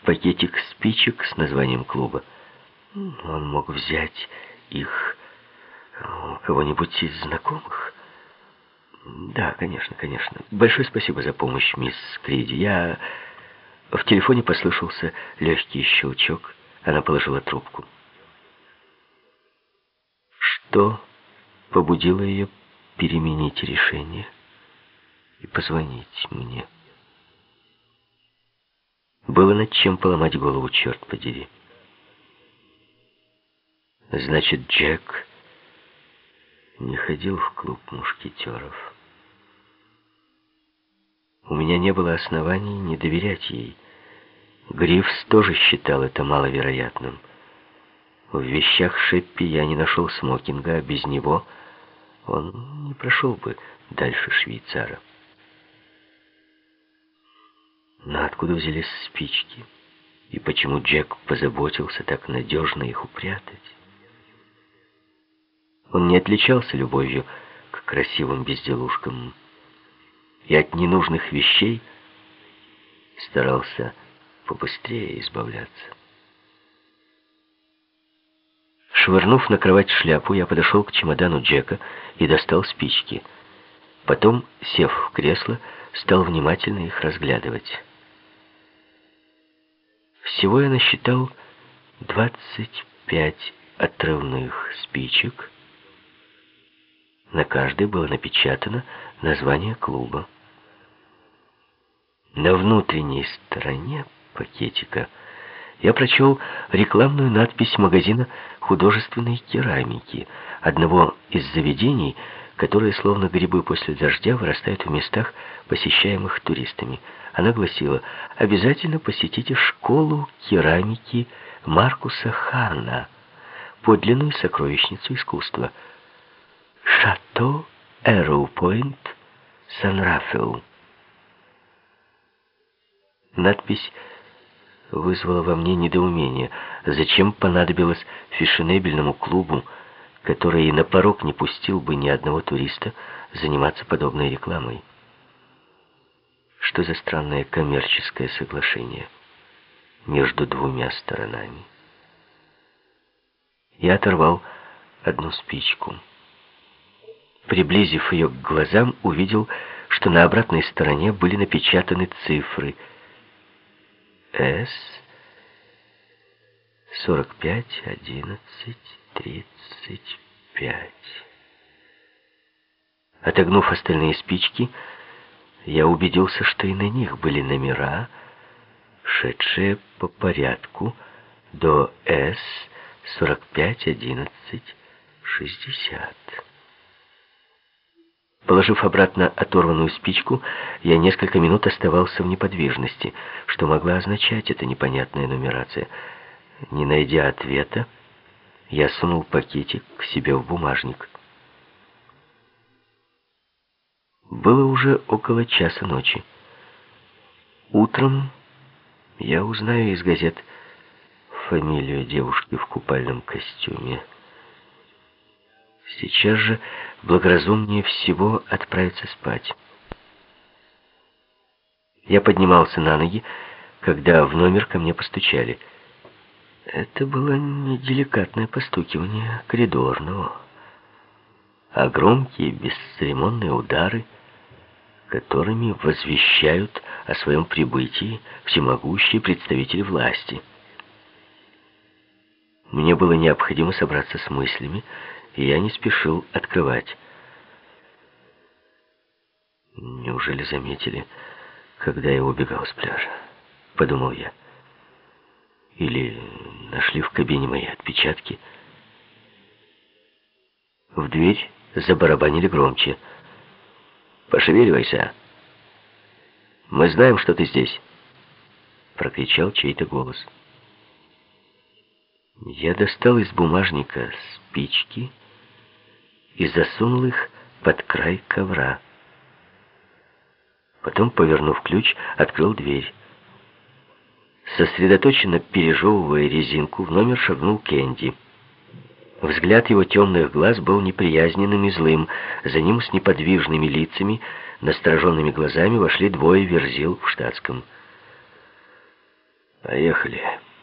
пакетик спичек с названием клуба. Он мог взять их у кого-нибудь из знакомых. Да, конечно, конечно. Большое спасибо за помощь, мисс Криди. В телефоне послышался легкий щелчок. Она положила трубку. Что побудило ее переменить решение и позвонить мне? Было над чем поломать голову, черт подери. Значит, Джек не ходил в клуб мушкетеров. У меня не было оснований не доверять ей. Грифс тоже считал это маловероятным. В вещах Шеппи я не нашел смокинга, а без него он не прошел бы дальше швейцара. Но откуда взялись спички? И почему Джек позаботился так надежно их упрятать? Он не отличался любовью к красивым безделушкам и от ненужных вещей старался побыстрее избавляться. Швырнув на кровать шляпу, я подошел к чемодану Джека и достал спички. Потом, сев в кресло, стал внимательно их разглядывать. Всего я насчитал 25 отрывных спичек. На каждой было напечатано название клуба. На внутренней стороне пакетика я прочел рекламную надпись магазина художественной керамики, одного из заведений, которые, словно грибы после дождя, вырастают в местах, посещаемых туристами. Она гласила: обязательно посетите школу керамики Маркуса Хана, подлинную сокровищницу искусства. Шато Эроу-Пойнт, Сан-Рафаэл. Надпись вызвала во мне недоумение. Зачем понадобилось фешенебельному клубу, который и на порог не пустил бы ни одного туриста, заниматься подобной рекламой? Что за странное коммерческое соглашение между двумя сторонами? Я оторвал одну спичку. Приблизив ее к глазам, увидел, что на обратной стороне были напечатаны цифры С 45 11 35. Отогнув остальные спички, я убедился, что и на них были номера, шедшие по порядку до С 45 11 60. Положив обратно оторванную спичку, я несколько минут оставался в неподвижности. Что могла означать эта непонятная нумерация? Не найдя ответа, я сунул пакетик к себе в бумажник. Было уже около часа ночи. Утром я узнаю из газет фамилию девушки в купальном костюме. Сейчас же благоразумнее всего отправиться спать. Я поднимался на ноги, когда в номер ко мне постучали. Это было не деликатное постукивание коридорного, а громкие бесцеремонные удары, которыми возвещают о своем прибытии всемогущие представители власти. Мне было необходимо собраться с мыслями, и я не спешил открывать. Неужели заметили, когда я убегал с пляжа? Подумал я. Или нашли в кабине мои отпечатки? В дверь забарабанили громче. «Пошевеливайся! Мы знаем, что ты здесь!» Прокричал чей-то голос. Я достал из бумажника спички и засунул их под край ковра. Потом, повернув ключ, открыл дверь. Сосредоточенно пережевывая резинку, в номер шагнул Кенди. Взгляд его темных глаз был неприязненным и злым. За ним с неподвижными лицами, настороженными глазами вошли двое верзил в штатском. «Поехали».